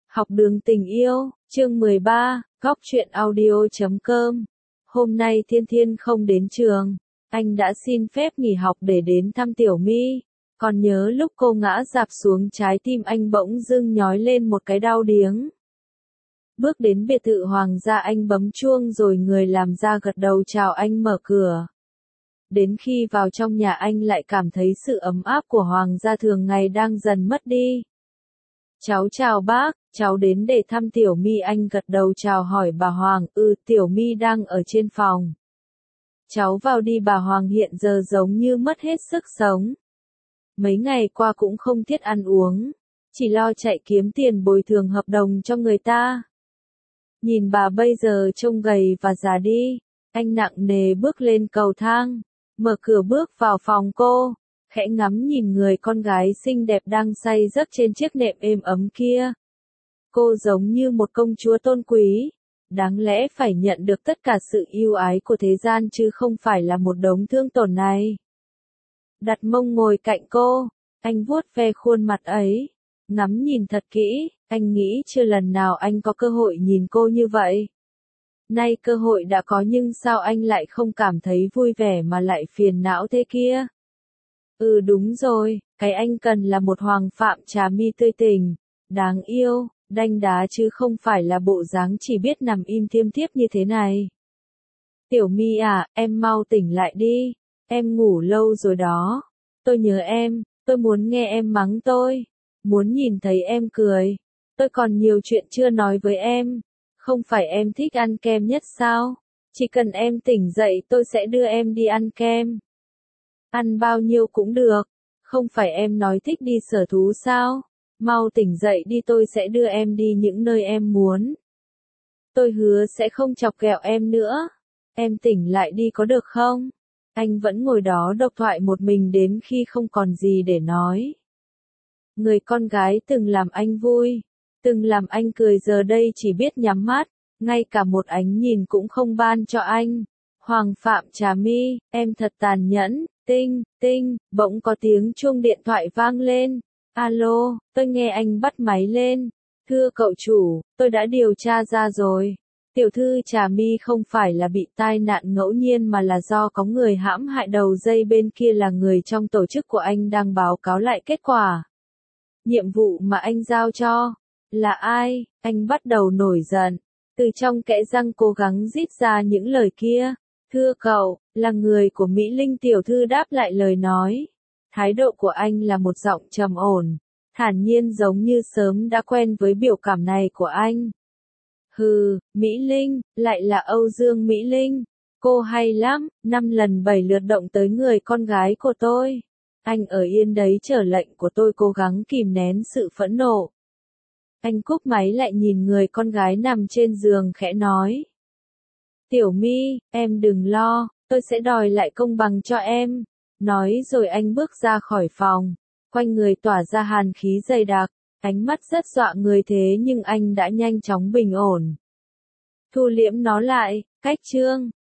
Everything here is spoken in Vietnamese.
Học đường tình yêu, chương 13, góc truyện audio.com. Hôm nay Thiên Thiên không đến trường, anh đã xin phép nghỉ học để đến thăm Tiểu My. Còn nhớ lúc cô ngã rạp xuống trái tim anh bỗng dưng nhói lên một cái đau điếng. Bước đến biệt thự Hoàng gia anh bấm chuông rồi người làm ra gật đầu chào anh mở cửa. Đến khi vào trong nhà anh lại cảm thấy sự ấm áp của Hoàng gia thường ngày đang dần mất đi. Cháu chào bác, cháu đến để thăm Tiểu My. Anh gật đầu chào hỏi bà Hoàng. Tiểu My đang ở trên phòng. Cháu vào đi. Bà Hoàng hiện giờ giống như mất hết sức sống. Mấy ngày qua cũng không thiết ăn uống, chỉ lo chạy kiếm tiền bồi thường hợp đồng cho người ta. Nhìn bà bây giờ trông gầy và già đi. Anh nặng nề bước lên cầu thang, mở cửa bước vào phòng cô, khẽ ngắm nhìn người con gái xinh đẹp đang say giấc trên chiếc nệm êm ấm kia. Cô giống như một công chúa tôn quý, đáng lẽ phải nhận được tất cả sự yêu ái của thế gian chứ không phải là một đống thương tổn này. Đặt mông ngồi cạnh cô, anh vuốt ve khuôn mặt ấy, ngắm nhìn thật kỹ. Anh nghĩ chưa lần nào anh có cơ hội nhìn cô như vậy. Nay cơ hội đã có nhưng sao anh lại không cảm thấy vui vẻ mà lại phiền não thế kia? Đúng rồi, cái anh cần là một Hoàng Phạm Trà My tươi tỉnh, đáng yêu, đanh đá chứ không phải là bộ dáng chỉ biết nằm im thiêm thiếp như thế này. Tiểu My à, em mau tỉnh lại đi, em ngủ lâu rồi đó. Tôi nhớ em, tôi muốn nghe em mắng tôi, muốn nhìn thấy em cười. Tôi còn nhiều chuyện chưa nói với em. Không phải em thích ăn kem nhất sao? Chỉ cần em tỉnh dậy tôi sẽ đưa em đi ăn kem. Ăn bao nhiêu cũng được. Không phải em nói thích đi sở thú sao? Mau tỉnh dậy đi, tôi sẽ đưa em đi những nơi em muốn. Tôi hứa sẽ không chọc ghẹo em nữa. Em tỉnh lại đi có được không? Anh vẫn ngồi đó độc thoại một mình đến khi không còn gì để nói. Người con gái từng làm anh vui, từng làm anh cười giờ đây chỉ biết nhắm mắt, ngay cả một ánh nhìn cũng không ban cho anh. Hoàng Phạm Trà My, em thật tàn nhẫn. Tinh, tinh, bỗng có tiếng chuông điện thoại vang lên. Alo, tôi nghe. Anh bắt máy lên. Thưa cậu chủ, tôi đã điều tra ra rồi. Tiểu thư Trà My không phải là bị tai nạn ngẫu nhiên mà là do có người hãm hại. Đầu dây bên kia là người trong tổ chức của anh đang báo cáo lại kết quả. Nhiệm vụ mà anh giao cho là ai? Anh bắt đầu nổi giận. Từ trong kẽ răng cố gắng rít ra những lời kia. Thưa cậu, là người của Mỹ Linh. Tiểu thư đáp lại lời nói. Thái độ của anh là một giọng trầm ổn, thản nhiên giống như sớm đã quen với biểu cảm này của anh. Mỹ Linh, lại là Âu Dương Mỹ Linh. Cô hay lắm, 5 lần 7 lượt động tới người con gái của tôi. Anh ở yên đấy chờ lệnh của tôi. Cố gắng kìm nén sự phẫn nộ. Anh cúp máy lại nhìn người con gái nằm trên giường khẽ nói. Tiểu My, em đừng lo, tôi sẽ đòi lại công bằng cho em. Nói rồi anh bước ra khỏi phòng, quanh người tỏa ra hàn khí dày đặc, ánh mắt rất dọa người thế nhưng anh đã nhanh chóng bình ổn. Thu liễm nó lại, cách chương.